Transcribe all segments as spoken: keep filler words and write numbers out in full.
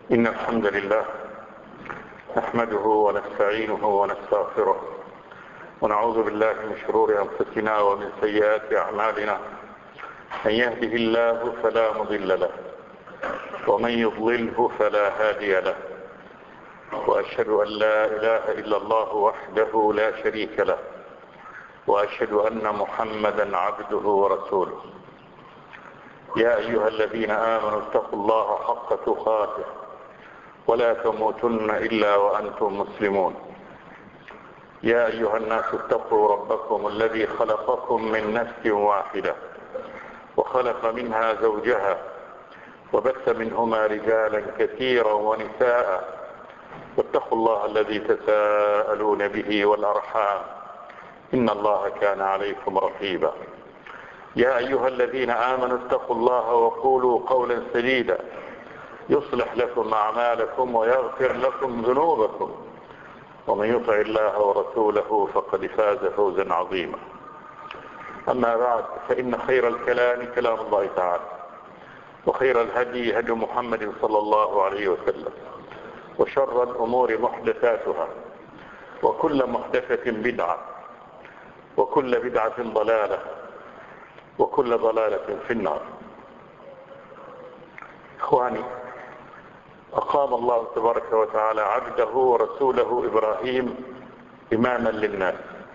إن الحمد لله نحمده ونستعينه ونستغفره ونعوذ بالله من شرور أنفسنا ومن سيئات أعمالنا. من يهده الله فلا مضل له ومن يضلله فلا هادي له، وأشهد أن لا إله إلا الله وحده لا شريك له، وأشهد أن محمدا عبده ورسوله. يا أيها الذين آمنوا اتقوا الله حق تقاته ولا تموتن إلا وأنتم مسلمون. يا أيها الناس اتقوا ربكم الذي خلقكم من نفس واحدة وخلق منها زوجها وبث منهما رجالا كثيرا ونساء، واتقوا الله الذي تساءلون به والأرحام إن الله كان عليكم رقيبا. يا أيها الذين آمنوا اتقوا الله وقولوا قولا سديدا يصلح لكم أعمالكم ويغفر لكم ذنوبكم، ومن يطع الله ورسوله فقد فاز فوزا عظيما. أما بعد، فإن خير الكلام كلام الله تعالى، وخير الهدي هدي محمد صلى الله عليه وسلم، وشر الأمور محدثاتها، وكل محدثة بدعة، وكل بدعة ضلالة، وكل ضلالة في النار. إخواني، أقام الله تبارك وتعالى عبده ورسوله إبراهيم إماما للناس.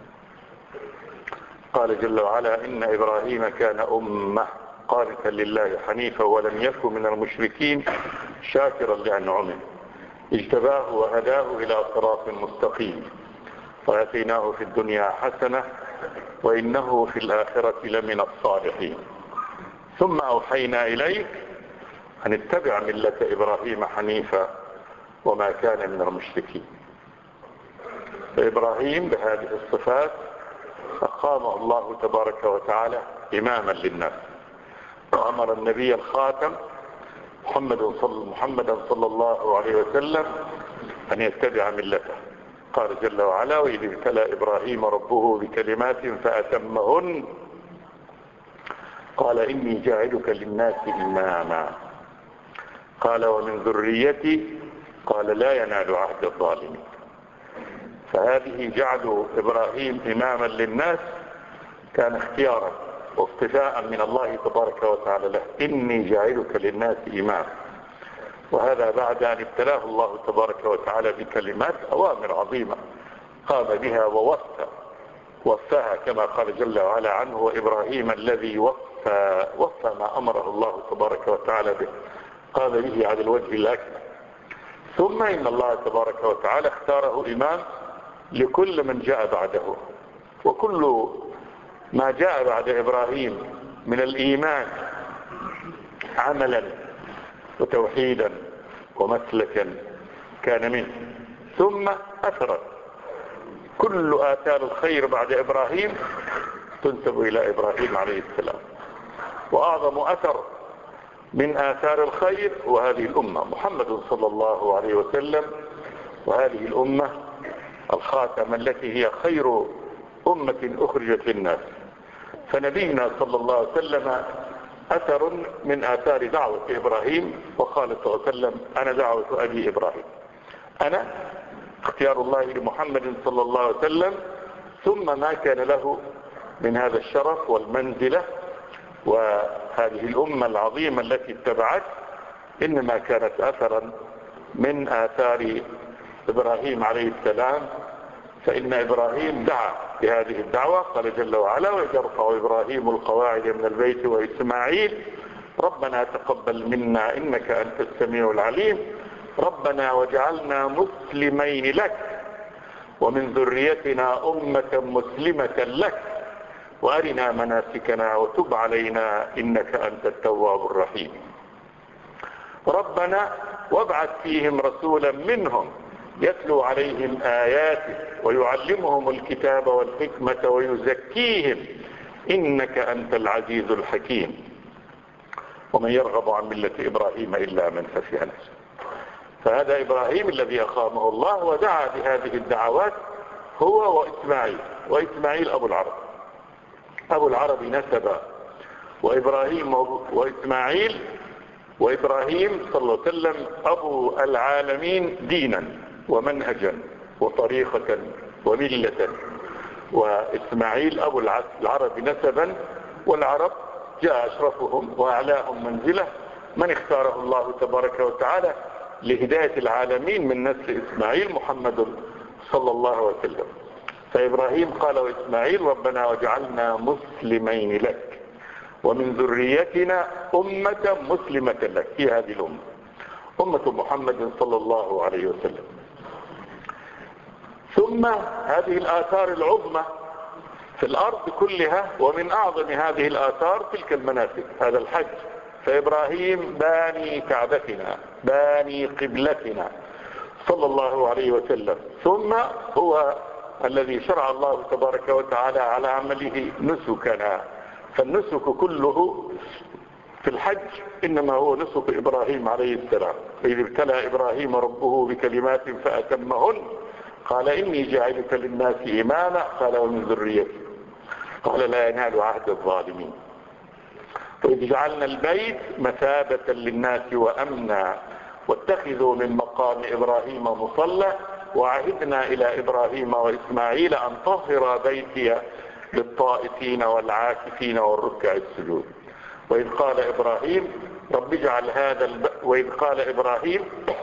قال جل وعلا: إن إبراهيم كان أمة قانتا لله حنيفا ولم يكن من المشركين شاكرا لأنعمه اجتباه وهداه إلى صراط مستقيم وآتيناه في الدنيا حسنة وإنه في الآخرة لمن الصالحين. ثم أوحينا إليك أن اتبع ملة إبراهيم حنيفا وما كان من المشركين. فإبراهيم بهذه الصفات أقامه الله تبارك وتعالى إماما للناس، وأمر النبي الخاتم محمد صلى, محمدا صلى الله عليه وسلم أن يتبع ملته. قال جل وعلا: وإذ ابتلى إبراهيم ربه بكلمات فأتمهن قال إني جاعلك للناس إماما قال ومن ذريتي قال لا ينال عهد الظالمين. فهذه جعل إبراهيم إماما للناس كان اختيارا واصطفاء من الله تبارك وتعالى له: إني جاعلك للناس إماما. وهذا بعد أن ابتلاه الله تبارك وتعالى بكلمات أوامر عظيمة قام بها ووفى وفاها كما قال جل وعلا عنه: وإبراهيم الذي وفى وفى ما أمره الله تبارك وتعالى به، قام به على الوجه الأكمل. ثم إن الله تبارك وتعالى اختاره إمام لكل من جاء بعده، وكل ما جاء بعد إبراهيم من الإيمان عملا وتوحيدا ومسلكا كان منه. ثم أثرا، كل آثار الخير بعد إبراهيم تنسب إلى إبراهيم عليه السلام. وأعظم أثر من آثار الخير وهذه الأمة محمد صلى الله عليه وسلم، وهذه الأمة الخاتمة التي هي خير أمة أخرجت للناس. فنبينا صلى الله عليه وسلم أثر من آثار دعوة إبراهيم، وقال صلى الله عليه وسلم: أنا دعوة أبي إبراهيم. أنا اختيار الله لمحمد صلى الله عليه وسلم، ثم ما كان له من هذا الشرف والمنزلة وهذه الأمة العظيمة التي اتبعت إنما كانت أثرا من آثار إبراهيم عليه السلام. فإن إبراهيم دعا بهذه الدعوة. قال جل وعلا: وإذ يرفع إبراهيم القواعد من البيت وإسماعيل ربنا تقبل منا إنك أنت السميع العليم ربنا واجعلنا مسلمين لك ومن ذريتنا أمة مسلمة لك وأرنا مناسكنا وتب علينا إنك أنت التواب الرحيم. ربنا وابعث فيهم رسولا منهم يتلو عليهم آياتك ويعلمهم الكتاب والحكمة ويزكيهم إنك أنت العزيز الحكيم. ومن يرغب عن ملة إبراهيم إلا من سفه نفسه. فهذا إبراهيم الذي أقامه الله ودعا بهذه الدعوات هو وإسماعيل. وإسماعيل أبو العرب، أبو العرب نسبا، وإبراهيم وإسماعيل وإبراهيم صلى الله عليه وسلم أبو العالمين دينا ومنهجا وطريقة وملة، وإسماعيل أبو العرب نسبا، والعرب جاء أشرفهم وأعلاهم منزلة من اختاره الله تبارك وتعالى لهداية العالمين من نسل إسماعيل محمد صلى الله عليه وسلم. فإبراهيم قال وإسماعيل ربنا واجعلنا مسلمين لك ومن ذريتنا أمة مسلمة لك، في هذه الأمة أمة محمد صلى الله عليه وسلم. ثم هذه الآثار العظمى في الأرض كلها، ومن أعظم هذه الآثار تلك المناسك، هذا الحج. فإبراهيم باني كعبتنا باني قبلتنا صلى الله عليه وسلم، ثم هو الذي شرع الله تبارك وتعالى على عمله نسكنا. فالنسك كله في الحج إنما هو نسك إبراهيم عليه السلام. فإذ ابتلى إبراهيم ربه بكلمات فأتمهن قال إني جاعلك للناس إماما قال ومن ذريتي قال لا ينال عهد الظالمين. وإذ جعلنا البيت مثابة للناس وأمنا واتخذوا من مقام إبراهيم مصلى وعهدنا إلى إبراهيم وإسماعيل أن طهر بيتي للطائفين والعاكفين والركع السجود. وإذ قال إبراهيم رب اجعل هذا الب... وإذ قال إبراهيم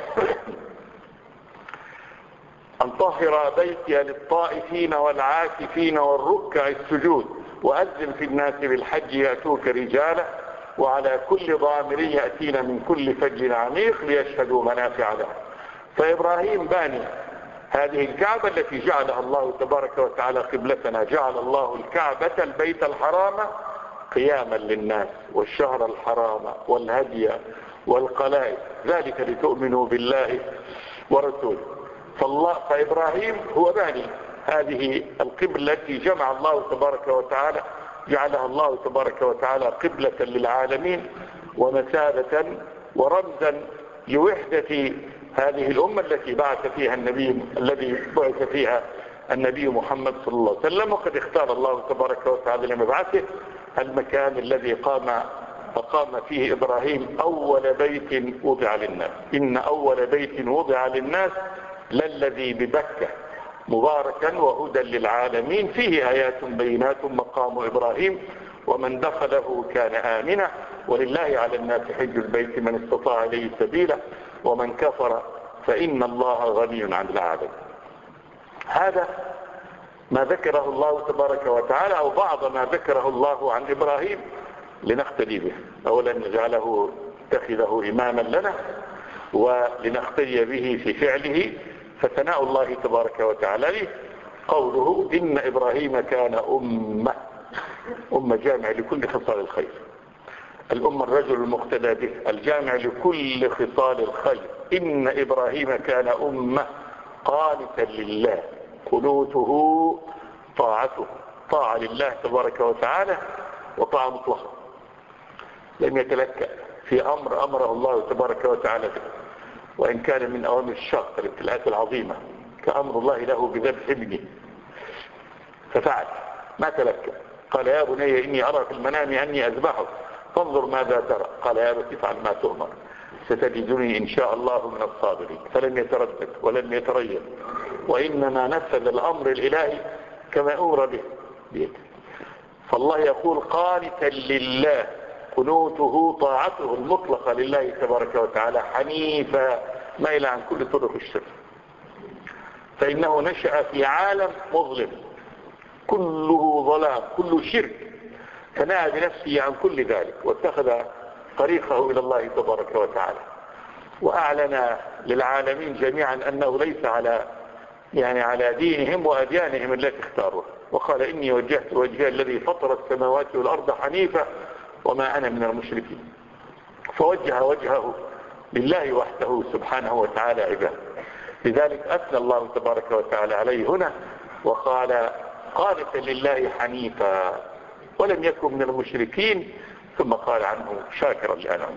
أن طهر بيتي للطائفين والعاكفين والركع السجود وأذن في الناس بالحج يأتوك رجالا وعلى كل ضامر يأتين من كل فج عميق ليشهدوا منافع لهم. فإبراهيم باني هذه الكعبة التي جعلها الله تبارك وتعالى قبلتنا. جعل الله الكعبة البيت الحرام قياما للناس والشهر الحرام والهدي والقلائد، ذلك لتؤمنوا بالله ورسوله. فالله فإبراهيم هو باني هذه القبلة التي جمع الله تبارك وتعالى جعلها الله تبارك وتعالى قبلة للعالمين ومثابة ورمزا لوحدة هذه الأمة التي بعث فيها النبي الذي بعث فيها النبي محمد صلى الله عليه وسلم. وقد اختار الله تبارك وتعالى لمبعثه المكان الذي قام فقام فيه إبراهيم أول بيت وضع للناس. إن أول بيت وضع للناس للذي ببكة مباركا وهدى للعالمين فيه آيات بينات مقام إبراهيم ومن دخله كان آمنا ولله على الناس حج البيت من استطاع إليه سبيلا ومن كفر فإن الله غني عن العالمين. هذا ما ذكره الله تبارك وتعالى أو بعض ما ذكره الله عن إبراهيم لنقتدي به. أولا نجعله اتخذه إماما لنا ولنقتدي به في فعله. فثناء الله تبارك وتعالى له قوله إن إبراهيم كان أمة أمة جامع لكل خصال الخير. الأمة الرجل المقتدى به الجامع لكل خصال الخير. إن إبراهيم كان أمة قانتا لله قنوته طاعته طاعة لله تبارك وتعالى وطاعة مطلقة لم يتلكأ في أمر أمره الله تبارك وتعالى به، وإن كان من أوامر الشاقة الابتلاءات العظيمة كأمر الله له بذبح ابنه ففعل ما تلكأ. قال يا بني إني أرى في المنام أني أذبحه فانظر ماذا ترى قال يا أبت افعل ما تؤمر ستجدني إن شاء الله من الصابرين. فلم يتردد ولم يتريث وإنما نفذ الأمر الإلهي كما أمر به بيده. فالله يقول قانتا لله قنوته طاعته المطلقة لله تبارك وتعالى حنيفا مائلا عن كل طرق الشرك. فإنه نشأ في عالم مظلم كله ظلام كله شرك فنأى بنفسه عن كل ذلك واتخذ طريقه إلى الله تبارك وتعالى وأعلن للعالمين جميعا أنه ليس على يعني على دينهم وأديانهم التي اختاروها. وقال إني وجهت وجهي الذي فطر السماوات والأرض حنيفا وما أنا من المشركين. فوجه وجهه لله وحده سبحانه وتعالى عباده. لذلك أثنى الله تبارك وتعالى عليه هنا وقال قانتا لله حنيفا ولم يكن من المشركين ثم قال عنه شاكرا لأنعمه.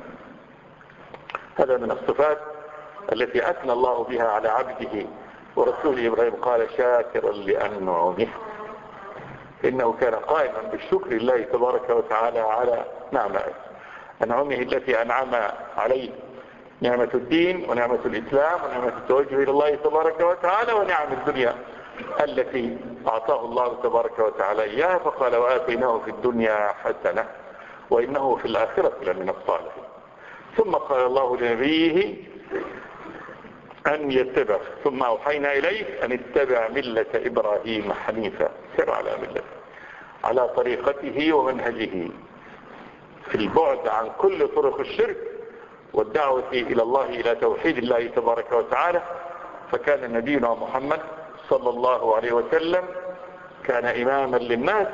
هذا من الصفات التي أثنى الله بها على عبده ورسوله إبراهيم قال شاكرا لأنعمه إنه كان قائما بالشكر لله تبارك وتعالى على نعمه. أنعمه التي أنعم عليه، نعمة الدين ونعمة الإسلام ونعمة التوجه إلى الله تبارك وتعالى ونعم الدنيا التي أعطاه الله تبارك وتعالى إياها، فقال وآتيناه في الدنيا حسنة وإنه في الآخرة لمن الصالحين. ثم قال الله لنبيه أن يتبع، ثم أوحينا إليك أن اتبع ملة إبراهيم حنيفا، سر على ملة، على طريقته ومنهجه في البعد عن كل طرق الشرك والدعوة إلى الله، إلى توحيد الله تبارك وتعالى. فكان نبينا محمد صلى الله عليه وسلم كان إماما للناس،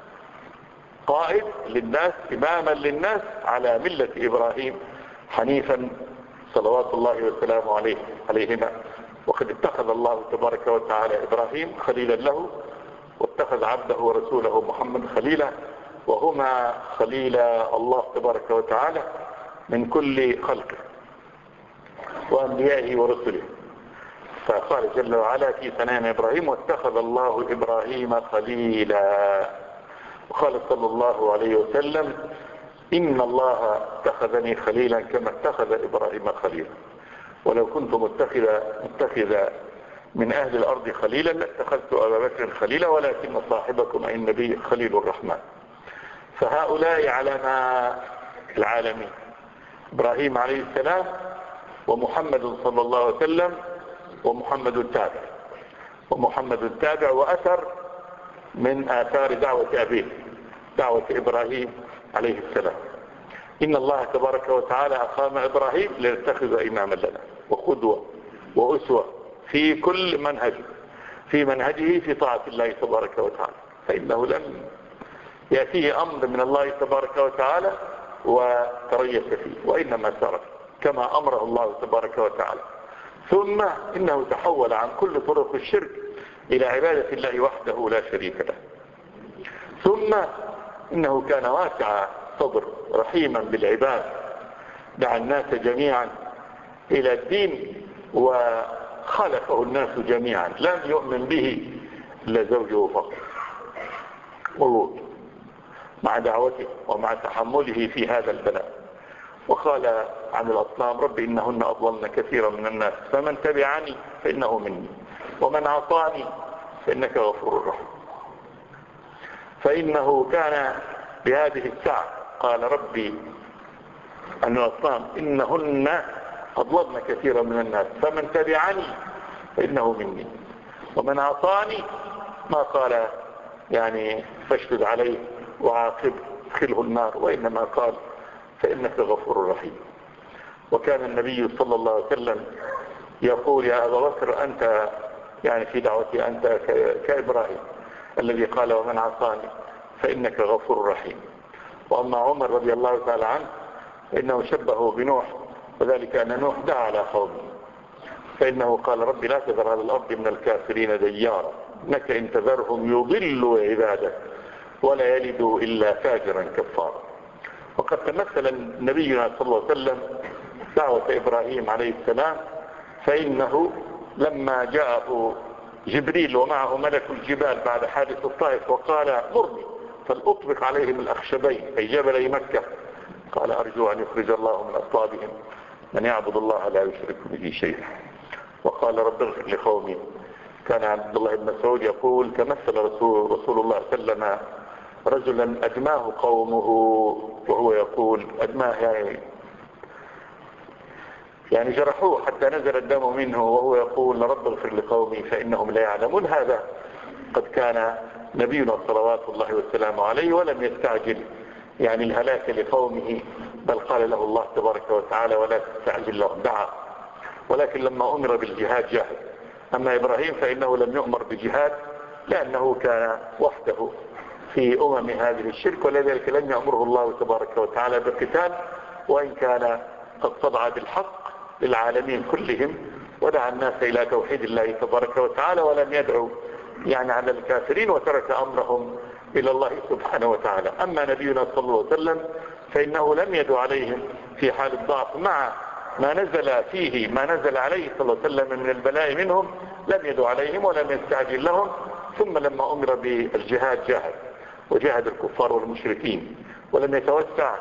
قائد للناس، إماما للناس على ملة إبراهيم حنيفا صلوات الله وسلامه عليه عليهما. وقد اتخذ الله تبارك وتعالى إبراهيم خليلا له، واتخذ عبده ورسوله محمد خليلا، وهما خليلا الله تبارك وتعالى من كل خلقه وأنبيائه ورسله. فقال جل وعلا في ثناء إبراهيم واتخذ الله إبراهيم خليلا. وقال صلى الله عليه وسلم إن الله اتخذني خليلا كما اتخذ إبراهيم خليلا، ولو كنت متخذ متخذ من أهل الأرض خليلا لاتخذت أبا بكر خليلا ولكن صاحبكم أي النبي خليل الرحمن. فهؤلاء علماء العالمين، إبراهيم عليه السلام ومحمد صلى الله عليه وسلم ومحمد التابع، ومحمد التابع وأثر من آثار دعوة أبيه، دعوة إبراهيم عليه السلام. إن الله تبارك وتعالى أقام إبراهيم ليتخذ إماما لنا وقدوة وأسوة في كل منهجه، في منهجه في طاعة الله تبارك وتعالى. فإنه لم يأتيه أمر من الله تبارك وتعالى وتريث فيه، وإنما سار كما أمره الله تبارك وتعالى. ثم إنه تحول عن كل طرق الشرك إلى عبادة الله وحده لا شريك له. ثم إنه كان واسع صدر رحيما بالعباد، دعا الناس جميعا إلى الدين وخلفه الناس جميعا، لم يؤمن به إلا زوجه فقط، مع دعوته ومع تحمله في هذا البلاء. وقال عن الأصنام رب إنهن أضللن كثيرا من الناس فمن تبعني فإنه مني ومن عصاني فإنك غفور رحيم. فإنه كان بهذه الساعة قال ربي أن الأصنام إنهن أضللن كثيرا من الناس فمن تبعني فإنه مني ومن عصاني ما قال يعني فاشدد عليه وعاقب ادخله النار، وإنما قال فإنك غفور رحيم. وكان النبي صلى الله عليه وسلم يقول يا أبا بكر أنت يعني في دعوتي أنت كإبراهيم الذي قال ومن عصاني فإنك غفور رحيم. وأما عمر رضي الله تعالى عنه فإنه شبهه بنوح، وذلك أن نوح دعا على قومه فإنه قال ربي لا تذر على الأرض من الكافرين ديارا إنك إن تذرهم يضلوا عبادك ولا يلدوا إلا فاجرا كفارا. وقد تمثل نبينا صلى الله عليه وسلم دعوة إبراهيم عليه السلام، فإنه لما جاءه جبريل ومعه ملك الجبال بعد حادث الطائف وقال مرني فلأطبق عليهم الأخشبين أي جبلي مكة، قال أرجو أن يخرج الله من أصلابهم من يعبد الله لا يشرك به شيئا. وقال رب اغفر لقومي. كان عبد الله بن مسعود يقول تمثل رسول, رسول الله صلى الله عليه وسلم رجلا أدماه قومه، وهو يقول أدماه يعني يعني جرحوه حتى نزل الدم منه، وهو يقول رب اغفر لقومي فإنهم لا يعلمون. هذا قد كان نبينا صلوات الله والسلام عليه ولم يستعجل يعني الهلاك لقومه، بل قال له الله تبارك وتعالى ولا تستعجل لهم دعا، ولكن لما أمر بالجهاد جاهد. أما إبراهيم فإنه لم يؤمر بجهاد لأنه كان وحده في أمم هذه الشرك، ولذلك لم يأمره الله تبارك وتعالى بالقتال، وإن كان قد صدع بالحق للعالمين كلهم ودعا الناس إلى توحيد الله تبارك وتعالى، ولم يدعو يعني على الكافرين وترك أمرهم إلى الله سبحانه وتعالى. أما نبينا صلى الله عليه وسلم فإنه لم يدعو عليهم في حال الضعف، مع ما نزل فيه ما نزل عليه صلى الله عليه وسلم من البلاء منهم لم يدعو عليهم ولم يستعجل لهم. ثم لما أمر بالجهاد جاهد وجاهد الكفار والمشركين، ولم يتوسع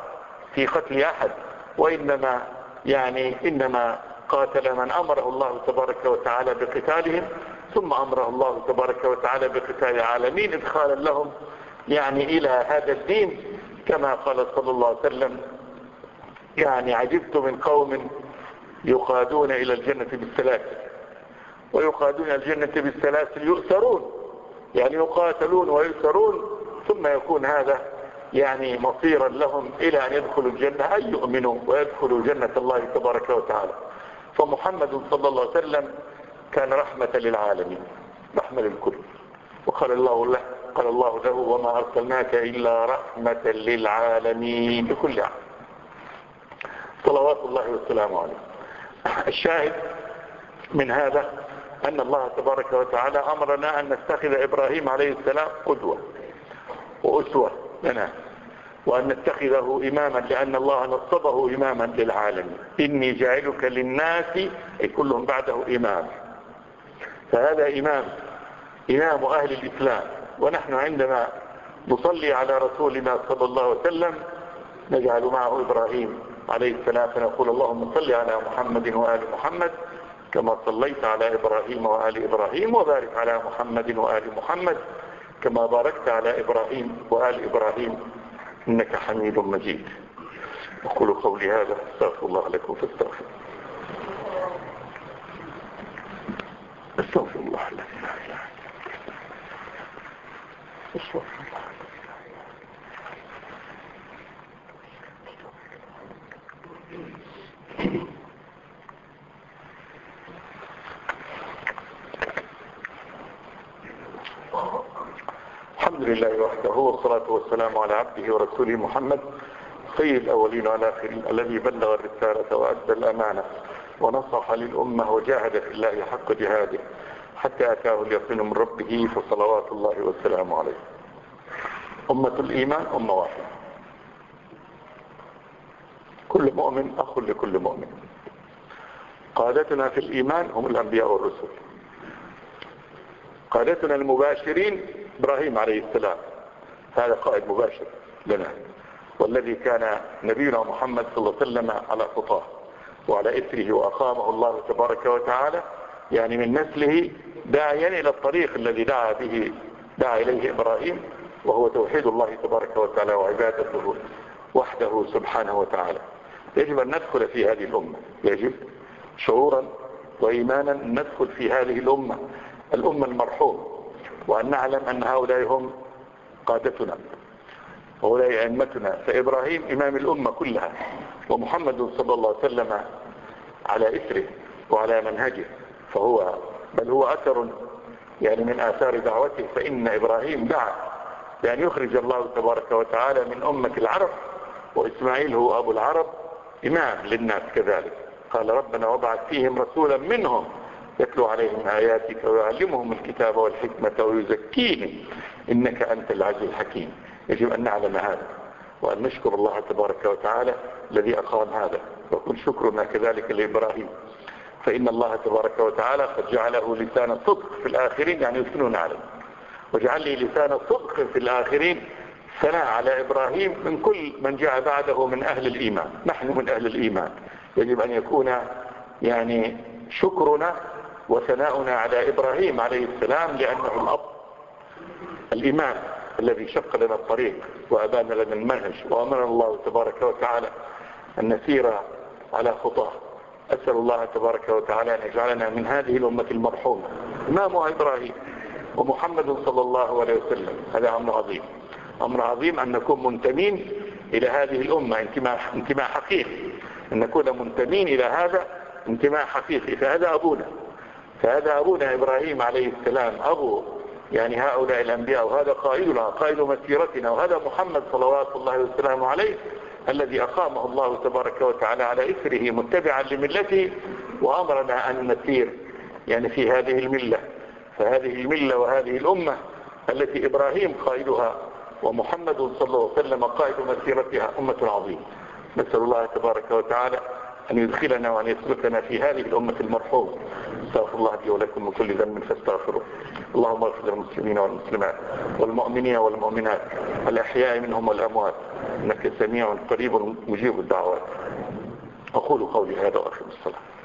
في قتل أحد، وإنما يعني إنما قاتل من أمره الله تبارك وتعالى بقتالهم، ثم أمره الله تبارك وتعالى بقتال العالمين إدخالا لهم يعني إلى هذا الدين، كما قال صلى الله عليه وسلم: يعني عجبت من قوم يقادون إلى الجنة بالسلاسل، ويقادون إلى الجنة بالسلاسل يؤسرون، يعني يقاتلون ويؤسرون، ثم يكون هذا يعني مصيرا لهم إلى أن يدخلوا الجنة، أي يؤمنوا ويدخلوا جنة الله تبارك وتعالى. فمحمد صلى الله عليه وسلم كان رحمة للعالمين، رحمة للكل. وقال الله له قال الله له: وما أرسلناك إلا رحمة للعالمين، لكل عالم. صلوات الله والسلام عليه. الشاهد من هذا أن الله تبارك وتعالى أمرنا أن نتخذ إبراهيم عليه السلام قدوة وأسوة لنا، وأن نتخذه إماما، لأن الله نصبه إماما للعالمين: إني جاعلك للناس، أي كلهم بعده إمام. فهذا إمام إمام أهل الإسلام. ونحن عندما نصلي على رسولنا صلى الله عليه وسلم نجعل معه إبراهيم عليه السلام، فنقول: اللهم صل على محمد وآل محمد كما صليت على إبراهيم وآل إبراهيم، وبارك على محمد وآل محمد كما باركت على إبراهيم وآل إبراهيم إنك حميد مجيد. أقول قولي هذا، استغفر الله لكم فاستغفر. استغفر الله الذي لا إله إلا هو. استغفر الله. الحمد لله وحده، والصلاة والسلام على عبده ورسوله محمد سيد الأولين والآخرين، الذي بلغ الرسالة وأدى الأمانة ونصح للأمة وجاهد في الله حق جهاده حتى أتاه اليقين من ربه، فصلوات الله والسلام عليه. أمة الإيمان أمة واحدة، كل مؤمن أخ لكل مؤمن. قادتنا في الإيمان هم الأنبياء والرسل. قادتنا المباشرين إبراهيم عليه السلام، هذا قائد مباشر لنا، والذي كان نبينا محمد صلى الله عليه وسلم على خطاه وعلى إثره، وأقامه الله تبارك وتعالى يعني من نسله داعيا إلى الطريق الذي دعا به دعا إليه إبراهيم، وهو توحيد الله تبارك وتعالى وعبادته وحده سبحانه وتعالى. يجب أن ندخل في هذه الأمة، يجب شعورا وإيمانا ندخل في هذه الأمة الأمة المرحوم، وأن نعلم أن هؤلاء هم قادتنا، هؤلاء أئمتنا. فإبراهيم إمام الأمة كلها، ومحمد صلى الله عليه وسلم على إثره وعلى منهجه، فهو بل هو أثر يعني من آثار دعوته. فإن إبراهيم دعا بأن يخرج الله تبارك وتعالى من أمة العرب، وإسماعيل هو أبو العرب إمام للناس كذلك. قال: ربنا وابعث فيهم رسولا منهم يتلو عليهم آياتك ويعلمهم الكتاب والحكمة ويزكيهم إنك أنت العزيز الحكيم. يجب أن نعلم هذا، وأن نشكر الله تبارك وتعالى الذي أقام هذا، وكن شكرنا كذلك لإبراهيم، فإن الله تبارك وتعالى قد جعله لسان صدق في الآخرين، يعني يثنون عليه. وجعل لي لسان صدق في الآخرين ثناء على إبراهيم من كل من جاء بعده من أهل الإيمان. نحن من أهل الإيمان، يجب أن يكون يعني شكرنا وثناؤنا على إبراهيم عليه السلام، لأنه الأب الإمام الذي شق لنا الطريق وأبان لنا المنهج، وأمرنا الله تبارك وتعالى أن نسير على خطاه. أسأل الله تبارك وتعالى أن يجعلنا من هذه الأمة المرحومة إمامها إبراهيم ومحمد صلى الله عليه وسلم. هذا أمر عظيم، أمر عظيم أن نكون منتمين إلى هذه الأمة انتماء, انتماء حقيقي، أن نكون منتمين إلى هذا انتماء حقيقي. فهذا أبونا فهذا أبونا إبراهيم عليه السلام، أبو يعني هؤلاء الأنبياء، وهذا قائدنا قائد مسيرتنا، وهذا محمد صلوات الله وسلامه عليه الذي أقامه الله تبارك وتعالى على إثره متبعا لملته، وأمرنا أن نسير يعني في هذه الملة. فهذه الملة وهذه الأمة التي إبراهيم قائدها ومحمد صلى الله عليه وسلم قائد مسيرتها أمة عظيمة. نسأل الله تبارك وتعالى أن يدخلنا وأن يسلكنا في هذه الأمة المرحومة، استغفر الله لي ولكم من كل ذنب فاستغفروه. اللهم اغفر للمسلمين والمسلمات والمؤمنين والمؤمنات الأحياء منهم والأموات إنك سميع قريب مجيب الدعوات. أقول قولي هذا وأقم الصلاة.